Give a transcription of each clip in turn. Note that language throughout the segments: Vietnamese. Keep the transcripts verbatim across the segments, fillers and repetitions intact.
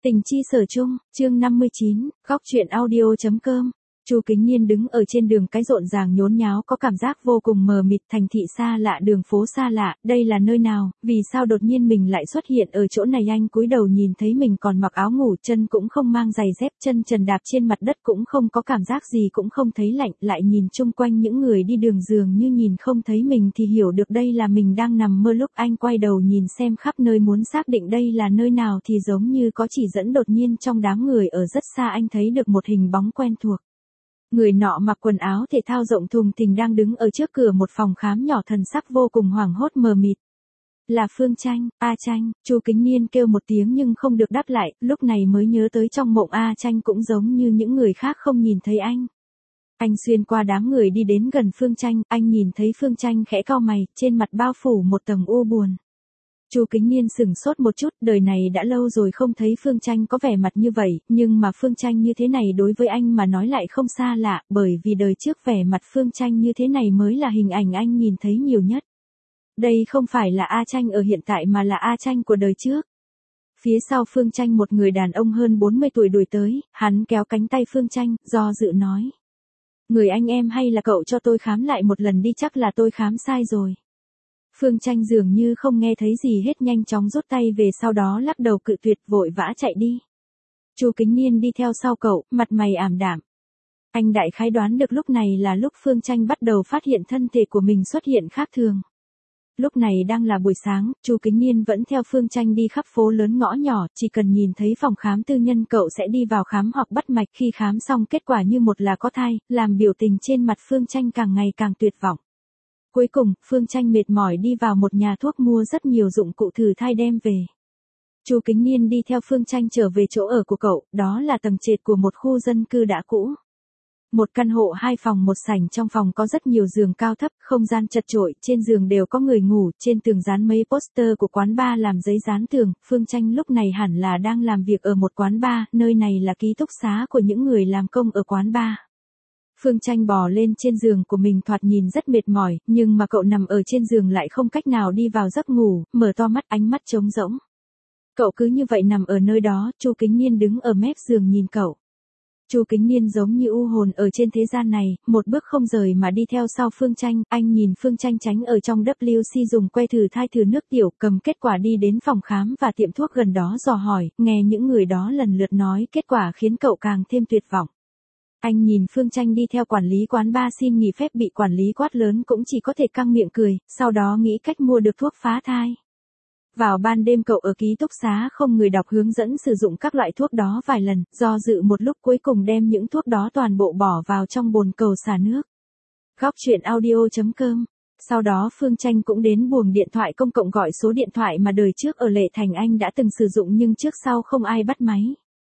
Tình chi sở chung, chương năm mươi chín, góc truyện audio.com. Chu Kính Nhiên đứng ở trên đường cái rộn ràng nhốn nháo có cảm giác vô cùng mờ mịt, thành thị xa lạ, đường phố xa lạ, đây là nơi nào, vì sao đột nhiên mình lại xuất hiện ở chỗ này. Anh cúi đầu nhìn thấy mình còn mặc áo ngủ, chân cũng không mang giày dép, chân trần đạp trên mặt đất cũng không có cảm giác gì, cũng không thấy lạnh, lại nhìn chung quanh những người đi đường dường như nhìn không thấy mình thì hiểu được đây là mình đang nằm mơ. Lúc anh quay đầu nhìn xem khắp nơi muốn xác định đây là nơi nào thì giống như có chỉ dẫn, đột nhiên trong đám người ở rất xa anh thấy được một hình bóng quen thuộc. Người nọ mặc quần áo thể thao rộng thùng thình đang đứng ở trước cửa một phòng khám nhỏ, thần sắc vô cùng hoảng hốt mờ mịt. Là Phương Tranh. A Tranh. Chu Kính Nhiên kêu một tiếng nhưng không được đáp lại, lúc này mới nhớ tới trong mộng A Tranh cũng giống như những người khác không nhìn thấy anh. Anh xuyên qua đám người đi đến gần Phương Tranh, anh nhìn thấy Phương Tranh khẽ cau mày, trên mặt bao phủ một tầng u buồn. Chu Kính Nhiên sửng sốt một chút, đời này đã lâu rồi không thấy Phương Tranh có vẻ mặt như vậy, nhưng mà Phương Tranh như thế này đối với anh mà nói lại không xa lạ, bởi vì đời trước vẻ mặt Phương Tranh như thế này mới là hình ảnh anh nhìn thấy nhiều nhất. Đây không phải là A Tranh ở hiện tại mà là A Tranh của đời trước. Phía sau Phương Tranh một người đàn ông hơn bốn mươi tuổi đuổi tới, hắn kéo cánh tay Phương Tranh, do dự nói. Người anh em hay là cậu cho tôi khám lại một lần đi, chắc là tôi khám sai rồi. Phương Tranh dường như không nghe thấy gì hết, nhanh chóng rút tay về, sau đó lắc đầu cự tuyệt, vội vã chạy đi. Chu Kính Nhiên đi theo sau cậu, mặt mày ảm đạm. Anh đại khái đoán được lúc này là lúc Phương Tranh bắt đầu phát hiện thân thể của mình xuất hiện khác thường. Lúc này đang là buổi sáng, Chu Kính Nhiên vẫn theo Phương Tranh đi khắp phố lớn ngõ nhỏ, chỉ cần nhìn thấy phòng khám tư nhân cậu sẽ đi vào khám hoặc bắt mạch, khi khám xong kết quả như một là có thai, làm biểu tình trên mặt Phương Tranh càng ngày càng tuyệt vọng. Cuối cùng, Phương Tranh mệt mỏi đi vào một nhà thuốc mua rất nhiều dụng cụ thử thai đem về. Chu Kính Nhiên đi theo Phương Tranh trở về chỗ ở của cậu, đó là tầng trệt của một khu dân cư đã cũ. Một căn hộ hai phòng một sảnh, trong phòng có rất nhiều giường cao thấp, không gian chật chội, trên giường đều có người ngủ, trên tường dán mấy poster của quán bar làm giấy dán tường. Phương Tranh lúc này hẳn là đang làm việc ở một quán bar, nơi này là ký túc xá của những người làm công ở quán bar. Phương Tranh bò lên trên giường của mình, thoạt nhìn rất mệt mỏi, nhưng mà cậu nằm ở trên giường lại không cách nào đi vào giấc ngủ, mở to mắt, ánh mắt trống rỗng. Cậu cứ như vậy nằm ở nơi đó, Chu Kính Nhiên đứng ở mép giường nhìn cậu. Chu Kính Nhiên giống như u hồn ở trên thế gian này, một bước không rời mà đi theo sau Phương Tranh. Anh nhìn Phương Tranh tránh ở trong W C dùng que thử thai thử nước tiểu, cầm kết quả đi đến phòng khám và tiệm thuốc gần đó dò hỏi, nghe những người đó lần lượt nói kết quả khiến cậu càng thêm tuyệt vọng. Anh nhìn Phương Tranh đi theo quản lý quán bar xin nghỉ phép, bị quản lý quát lớn cũng chỉ có thể căng miệng cười, sau đó nghĩ cách mua được thuốc phá thai. Vào ban đêm cậu ở ký túc xá không người đọc hướng dẫn sử dụng các loại thuốc đó vài lần, do dự một lúc cuối cùng đem những thuốc đó toàn bộ bỏ vào trong bồn cầu xả nước. Góc truyện audio.com. Sau đó Phương Tranh cũng đến buồng điện thoại công cộng gọi số điện thoại mà đời trước ở Lệ Thành anh đã từng sử dụng nhưng trước sau không ai bắt máy.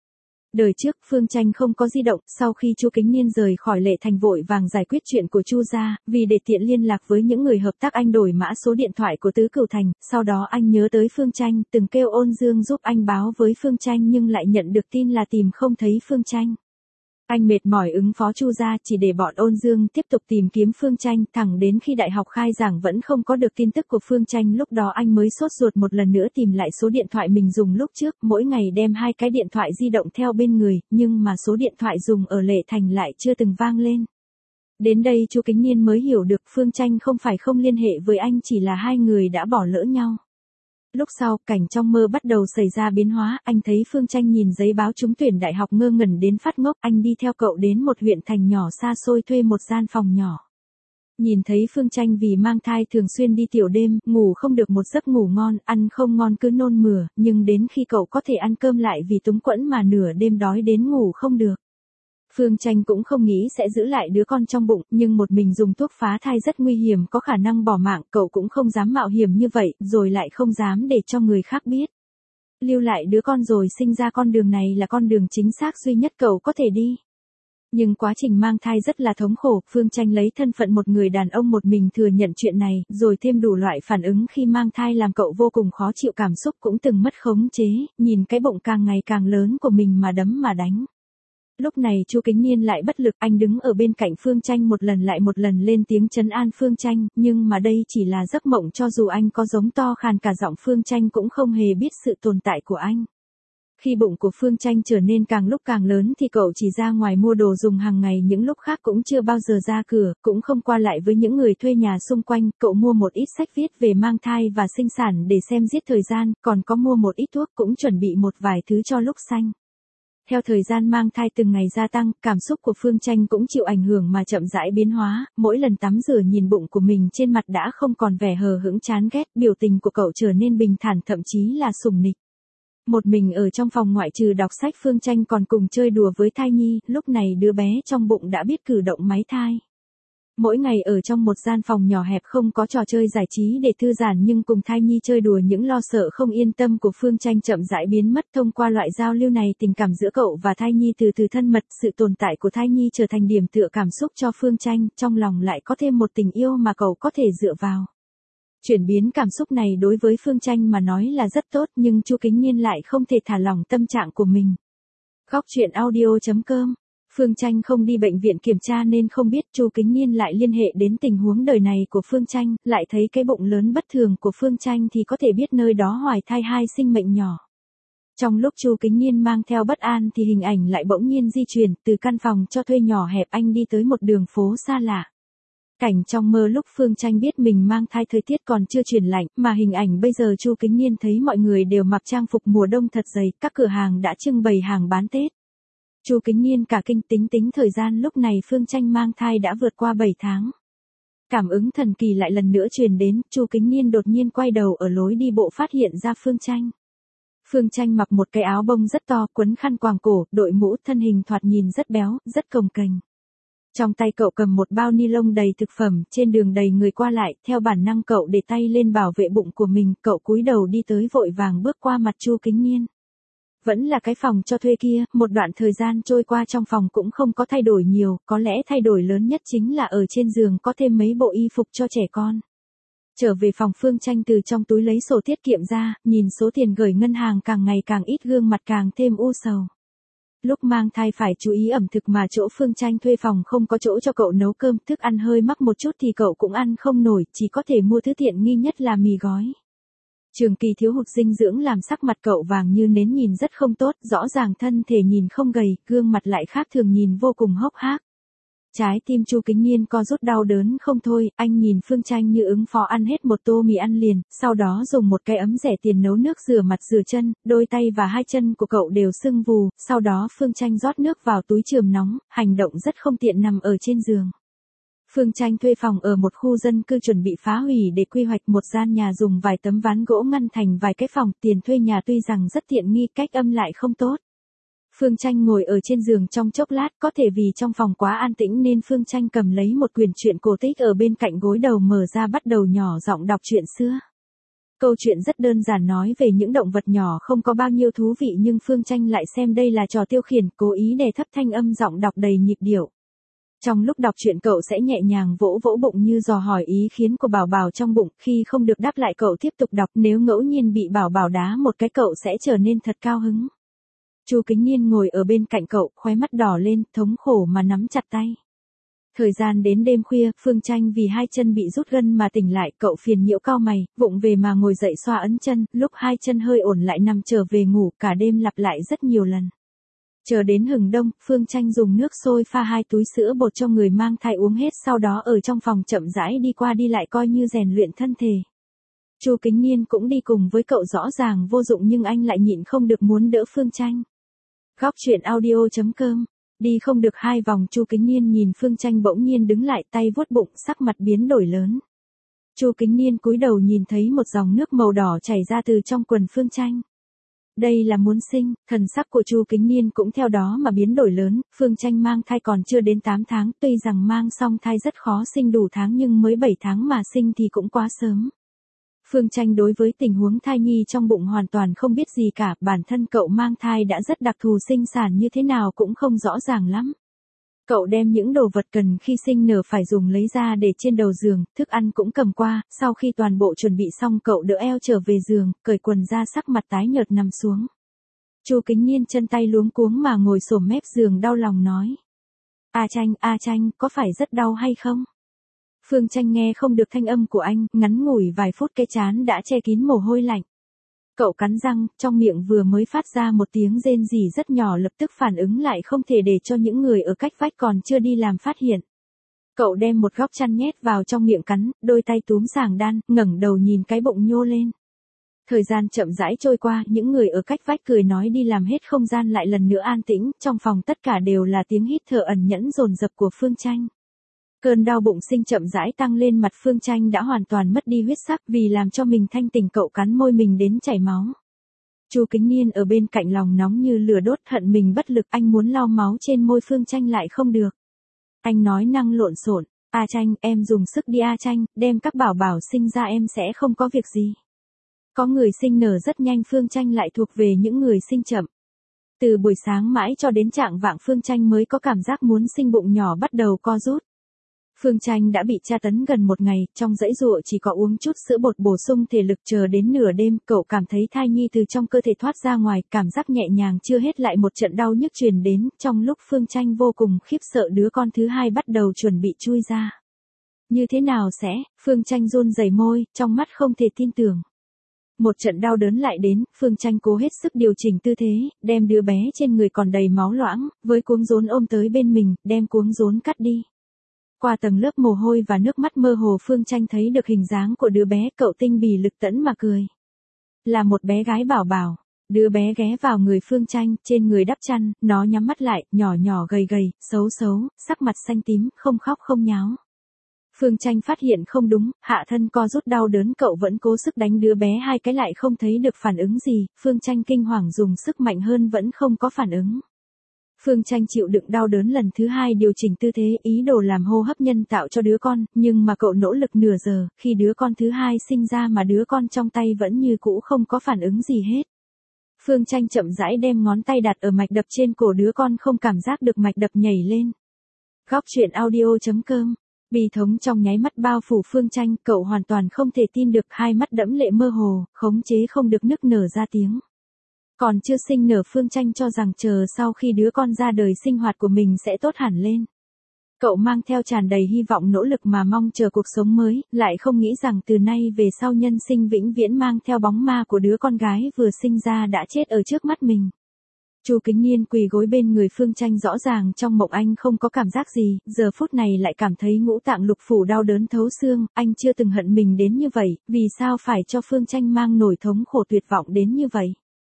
Đời trước Phương Tranh không có di động, sau khi Chu Kính Nhiên rời khỏi Lệ Thành vội vàng giải quyết chuyện của Chu gia, vì để tiện liên lạc với những người hợp tác anh đổi mã số điện thoại của Tứ Cửu Thành, sau đó anh nhớ tới Phương Tranh, từng kêu Ôn Dương giúp anh báo với Phương Tranh nhưng lại nhận được tin là tìm không thấy Phương Tranh. Anh mệt mỏi ứng phó Chu gia, chỉ để bọn Ôn Dương tiếp tục tìm kiếm Phương Tranh, thẳng đến khi đại học khai giảng vẫn không có được tin tức của Phương Tranh, lúc đó anh mới sốt ruột một lần nữa tìm lại số điện thoại mình dùng lúc trước, mỗi ngày đem hai cái điện thoại di động theo bên người, nhưng mà số điện thoại dùng ở Lệ Thành lại chưa từng vang lên. Đến đây Chu Kính Nhiên mới hiểu được Phương Tranh không phải không liên hệ với anh, chỉ là hai người đã bỏ lỡ nhau. Lúc sau, cảnh trong mơ bắt đầu xảy ra biến hóa, anh thấy Phương Tranh nhìn giấy báo trúng tuyển đại học ngơ ngẩn đến phát ngốc, anh đi theo cậu đến một huyện thành nhỏ xa xôi thuê một gian phòng nhỏ. Nhìn thấy Phương Tranh vì mang thai thường xuyên đi tiểu đêm, ngủ không được một giấc ngủ ngon, ăn không ngon cứ nôn mửa, nhưng đến khi cậu có thể ăn cơm lại vì túng quẫn mà nửa đêm đói đến ngủ không được. Phương Tranh cũng không nghĩ sẽ giữ lại đứa con trong bụng, nhưng một mình dùng thuốc phá thai rất nguy hiểm, có khả năng bỏ mạng, cậu cũng không dám mạo hiểm như vậy, rồi lại không dám để cho người khác biết. Lưu lại đứa con rồi sinh ra, con đường này là con đường chính xác duy nhất cậu có thể đi. Nhưng quá trình mang thai rất là thống khổ, Phương Tranh lấy thân phận một người đàn ông một mình thừa nhận chuyện này, rồi thêm đủ loại phản ứng khi mang thai làm cậu vô cùng khó chịu, cảm xúc cũng từng mất khống chế, nhìn cái bụng càng ngày càng lớn của mình mà đấm mà đánh. Lúc này Chu Kính Nhiên lại bất lực, anh đứng ở bên cạnh Phương Tranh một lần lại một lần lên tiếng trấn an Phương Tranh, nhưng mà đây chỉ là giấc mộng, cho dù anh có giống to khàn cả giọng Phương Tranh cũng không hề biết sự tồn tại của anh. Khi bụng của Phương Tranh trở nên càng lúc càng lớn thì cậu chỉ ra ngoài mua đồ dùng hàng ngày, những lúc khác cũng chưa bao giờ ra cửa, cũng không qua lại với những người thuê nhà xung quanh. Cậu mua một ít sách viết về mang thai và sinh sản để xem giết thời gian, còn có mua một ít thuốc, cũng chuẩn bị một vài thứ cho lúc sanh. Theo thời gian mang thai từng ngày gia tăng, cảm xúc của Phương Tranh cũng chịu ảnh hưởng mà chậm rãi biến hóa, mỗi lần tắm rửa nhìn bụng của mình trên mặt đã không còn vẻ hờ hững chán ghét, biểu tình của cậu trở nên bình thản, thậm chí là sùng nịch. Một mình ở trong phòng ngoại trừ đọc sách, Phương Tranh còn cùng chơi đùa với thai nhi, lúc này đứa bé trong bụng đã biết cử động máy thai. Mỗi ngày ở trong một gian phòng nhỏ hẹp không có trò chơi giải trí để thư giãn, nhưng cùng thai nhi chơi đùa, những lo sợ không yên tâm của Phương Tranh chậm rãi biến mất. Thông qua loại giao lưu này, tình cảm giữa cậu và thai nhi từ từ thân mật, sự tồn tại của thai nhi trở thành điểm tựa cảm xúc cho Phương Tranh, trong lòng lại có thêm một tình yêu mà cậu có thể dựa vào. Chuyển biến cảm xúc này đối với Phương Tranh mà nói là rất tốt, nhưng Chu Kính Nhiên lại không thể thả lỏng tâm trạng của mình. Góc truyện audio chấm com. Phương Tranh không đi bệnh viện kiểm tra nên không biết. Chu Kính Nhiên lại liên hệ đến tình huống đời này của Phương Tranh, lại thấy cái bụng lớn bất thường của Phương Tranh thì có thể biết nơi đó hoài thai hai sinh mệnh nhỏ. Trong lúc Chu Kính Nhiên mang theo bất an thì hình ảnh lại bỗng nhiên di chuyển, từ căn phòng cho thuê nhỏ hẹp anh đi tới một đường phố xa lạ. Cảnh trong mơ lúc Phương Tranh biết mình mang thai, thời tiết còn chưa chuyển lạnh, mà hình ảnh bây giờ Chu Kính Nhiên thấy mọi người đều mặc trang phục mùa đông thật dày, các cửa hàng đã trưng bày hàng bán Tết. Chu Kính Nhiên cả kinh, tính tính thời gian lúc này Phương Tranh mang thai đã vượt qua bảy tháng. Cảm ứng thần kỳ lại lần nữa truyền đến, Chu Kính Nhiên đột nhiên quay đầu ở lối đi bộ phát hiện ra Phương Tranh. Phương Tranh mặc một cái áo bông rất to, quấn khăn quàng cổ, đội mũ, thân hình thoạt nhìn rất béo, rất cồng kềnh. Trong tay cậu cầm một bao ni lông đầy thực phẩm, trên đường đầy người qua lại, theo bản năng cậu để tay lên bảo vệ bụng của mình, cậu cúi đầu đi tới, vội vàng bước qua mặt Chu Kính Nhiên. Vẫn là cái phòng cho thuê kia, một đoạn thời gian trôi qua trong phòng cũng không có thay đổi nhiều, có lẽ thay đổi lớn nhất chính là ở trên giường có thêm mấy bộ y phục cho trẻ con. Trở về phòng, Phương Tranh từ trong túi lấy sổ tiết kiệm ra, nhìn số tiền gửi ngân hàng càng ngày càng ít, gương mặt càng thêm u sầu. Lúc mang thai phải chú ý ẩm thực, mà chỗ Phương Tranh thuê phòng không có chỗ cho cậu nấu cơm, thức ăn hơi mắc một chút thì cậu cũng ăn không nổi, chỉ có thể mua thứ tiện nghi nhất là mì gói. Trường kỳ thiếu hụt dinh dưỡng làm sắc mặt cậu vàng như nến, nhìn rất không tốt, rõ ràng thân thể nhìn không gầy, gương mặt lại khác thường, nhìn vô cùng hốc hác. Trái tim Chu Kính Nhiên co rút đau đớn không thôi, anh nhìn Phương Tranh như ứng phó ăn hết một tô mì ăn liền, sau đó dùng một cái ấm rẻ tiền nấu nước rửa mặt rửa chân, đôi tay và hai chân của cậu đều sưng vù, sau đó Phương Tranh rót nước vào túi chườm nóng, hành động rất không tiện nằm ở trên giường. Phương Tranh thuê phòng ở một khu dân cư chuẩn bị phá hủy để quy hoạch một gian nhà dùng vài tấm ván gỗ ngăn thành vài cái phòng, tiền thuê nhà tuy rằng rất tiện nghi, cách âm lại không tốt. Phương Tranh ngồi ở trên giường trong chốc lát, có thể vì trong phòng quá an tĩnh nên Phương Tranh cầm lấy một quyển truyện cổ tích ở bên cạnh gối đầu, mở ra bắt đầu nhỏ giọng đọc chuyện xưa. Câu chuyện rất đơn giản, nói về những động vật nhỏ không có bao nhiêu thú vị, nhưng Phương Tranh lại xem đây là trò tiêu khiển, cố ý đè thấp thanh âm giọng đọc đầy nhịp điệu. Trong lúc đọc truyện cậu sẽ nhẹ nhàng vỗ vỗ bụng như dò hỏi ý kiến của bảo bảo trong bụng, khi không được đáp lại cậu tiếp tục đọc, nếu ngẫu nhiên bị bảo bảo đá một cái cậu sẽ trở nên thật cao hứng. Chu Kính Nhiên ngồi ở bên cạnh cậu, khóe mắt đỏ lên, thống khổ mà nắm chặt tay. Thời gian đến đêm khuya, Phương Tranh vì hai chân bị rút gân mà tỉnh lại, cậu phiền nhiễu cau mày, vụng về mà ngồi dậy xoa ấn chân, lúc hai chân hơi ổn lại nằm trở về ngủ, cả đêm lặp lại rất nhiều lần. Chờ đến hừng đông, Phương Tranh dùng nước sôi pha hai túi sữa bột cho người mang thai uống hết, sau đó ở trong phòng chậm rãi đi qua đi lại coi như rèn luyện thân thể. Chu Kính Nhiên cũng đi cùng với cậu, rõ ràng vô dụng nhưng anh lại nhịn không được muốn đỡ Phương Tranh. Góc truyện audio chấm com. Đi không được hai vòng, Chu Kính Nhiên nhìn Phương Tranh bỗng nhiên đứng lại, tay vuốt bụng, sắc mặt biến đổi lớn. Chu Kính Nhiên cúi đầu nhìn thấy một dòng nước màu đỏ chảy ra từ trong quần Phương Tranh. Đây là muốn sinh, thần sắc của Chu Kính Nhiên cũng theo đó mà biến đổi lớn. Phương Tranh mang thai còn chưa đến tám tháng, tuy rằng mang xong thai rất khó sinh đủ tháng nhưng mới bảy tháng mà sinh thì cũng quá sớm. Phương Tranh đối với tình huống thai nhi trong bụng hoàn toàn không biết gì cả, bản thân cậu mang thai đã rất đặc thù, sinh sản như thế nào cũng không rõ ràng lắm. Cậu đem những đồ vật cần khi sinh nở phải dùng lấy ra để trên đầu giường, thức ăn cũng cầm qua, sau khi toàn bộ chuẩn bị xong cậu đỡ eo trở về giường, cởi quần ra, sắc mặt tái nhợt nằm xuống. Chu Kính Nhiên chân tay luống cuống mà ngồi xổm mép giường, đau lòng nói. A Tranh, A Tranh, có phải rất đau hay không? Phương Tranh nghe không được thanh âm của anh, ngắn ngủi vài phút cái trán đã che kín mồ hôi lạnh. Cậu cắn răng, trong miệng vừa mới phát ra một tiếng rên rỉ rất nhỏ lập tức phản ứng lại không thể để cho những người ở cách vách còn chưa đi làm phát hiện. Cậu đem một góc chăn nhét vào trong miệng cắn, đôi tay túm sàng đan, ngẩng đầu nhìn cái bụng nhô lên. Thời gian chậm rãi trôi qua, những người ở cách vách cười nói đi làm hết không gian lại lần nữa an tĩnh, trong phòng tất cả đều là tiếng hít thở ẩn nhẫn dồn dập của Phương Tranh. Cơn đau bụng sinh chậm rãi tăng lên, mặt Phương Tranh đã hoàn toàn mất đi huyết sắc, vì làm cho mình thanh tỉnh cậu cắn môi mình đến chảy máu. Chu Kính Niên ở bên cạnh lòng nóng như lửa đốt, hận mình bất lực, anh muốn lau máu trên môi Phương Tranh lại không được. Anh nói năng lộn xộn, "A Tranh, em dùng sức đi A Tranh, đem các bảo bảo sinh ra em sẽ không có việc gì." Có người sinh nở rất nhanh, Phương Tranh lại thuộc về những người sinh chậm. Từ buổi sáng mãi cho đến trạng vạng Phương Tranh mới có cảm giác muốn sinh, bụng nhỏ bắt đầu co rút. Phương Tranh đã bị tra tấn gần một ngày, trong dãy dụa chỉ có uống chút sữa bột bổ sung thể lực, chờ đến nửa đêm, cậu cảm thấy thai nhi từ trong cơ thể thoát ra ngoài, cảm giác nhẹ nhàng chưa hết lại một trận đau nhức truyền đến, trong lúc Phương Tranh vô cùng khiếp sợ đứa con thứ hai bắt đầu chuẩn bị chui ra. Như thế nào sẽ, Phương Tranh run rẩy môi, trong mắt không thể tin tưởng. Một trận đau đớn lại đến, Phương Tranh cố hết sức điều chỉnh tư thế, đem đứa bé trên người còn đầy máu loãng, với cuống rốn ôm tới bên mình, đem cuống rốn cắt đi. Qua tầng lớp mồ hôi và nước mắt mơ hồ, Phương Tranh thấy được hình dáng của đứa bé, cậu tinh bì lực tẫn mà cười. Là một bé gái bảo bảo. Đứa bé ghé vào người Phương Tranh, trên người đắp chăn, nó nhắm mắt lại, nhỏ nhỏ gầy gầy, xấu xấu, sắc mặt xanh tím, không khóc không nháo. Phương Tranh phát hiện không đúng, hạ thân co rút đau đớn, cậu vẫn cố sức đánh đứa bé hai cái lại không thấy được phản ứng gì, Phương Tranh kinh hoàng dùng sức mạnh hơn vẫn không có phản ứng. Phương Tranh chịu đựng đau đớn lần thứ hai, điều chỉnh tư thế, ý đồ làm hô hấp nhân tạo cho đứa con, nhưng mà cậu nỗ lực nửa giờ, khi đứa con thứ hai sinh ra mà đứa con trong tay vẫn như cũ không có phản ứng gì hết. Phương Tranh chậm rãi đem ngón tay đặt ở mạch đập trên cổ đứa con, không cảm giác được mạch đập nhảy lên. Góc truyện audio chấm com. Bi thống trong nháy mắt bao phủ Phương Tranh, cậu hoàn toàn không thể tin được, hai mắt đẫm lệ mơ hồ, khống chế không được nức nở ra tiếng. Còn chưa sinh nở, Phương Tranh cho rằng chờ sau khi đứa con ra đời sinh hoạt của mình sẽ tốt hẳn lên. Cậu mang theo tràn đầy hy vọng nỗ lực mà mong chờ cuộc sống mới, lại không nghĩ rằng từ nay về sau nhân sinh vĩnh viễn mang theo bóng ma của đứa con gái vừa sinh ra đã chết ở trước mắt mình. Chu Kính Niên quỳ gối bên người Phương Tranh, rõ ràng trong mộng anh không có cảm giác gì, giờ phút này lại cảm thấy ngũ tạng lục phủ đau đớn thấu xương, anh chưa từng hận mình đến như vậy, vì sao phải cho Phương Tranh mang nổi thống khổ tuyệt vọng đến như vậy.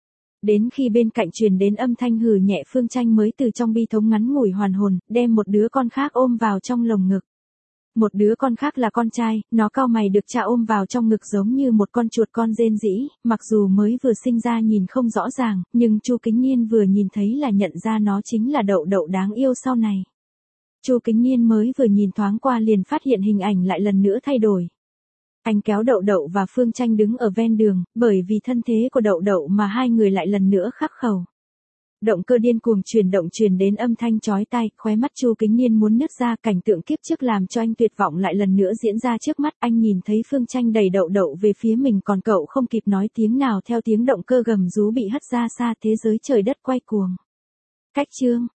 Đến khi bên cạnh truyền đến âm thanh hừ nhẹ, Phương Tranh mới từ trong bi thống ngắn ngủi hoàn hồn, đem một đứa con khác ôm vào trong lồng ngực. Một đứa con khác là con trai, nó cau mày được cha ôm vào trong ngực giống như một con chuột con rên rỉ, mặc dù mới vừa sinh ra nhìn không rõ ràng, nhưng Chu Kính Niên vừa nhìn thấy là nhận ra nó chính là Đậu Đậu đáng yêu sau này. Chu Kính Niên mới vừa nhìn thoáng qua liền phát hiện hình ảnh lại lần nữa thay đổi. Anh kéo Đậu Đậu và Phương Tranh đứng ở ven đường, bởi vì thân thế của Đậu Đậu mà hai người lại lần nữa khắc khẩu. Động cơ điên cuồng chuyển động truyền đến âm thanh chói tai, khóe mắt Chu Kính Niên muốn nứt ra, cảnh tượng kiếp trước làm cho anh tuyệt vọng lại lần nữa diễn ra trước mắt, anh nhìn thấy Phương Tranh đẩy Đậu Đậu về phía mình, còn cậu không kịp nói tiếng nào, theo tiếng động cơ gầm rú bị hất ra xa, thế giới trời đất quay cuồng. Cách chương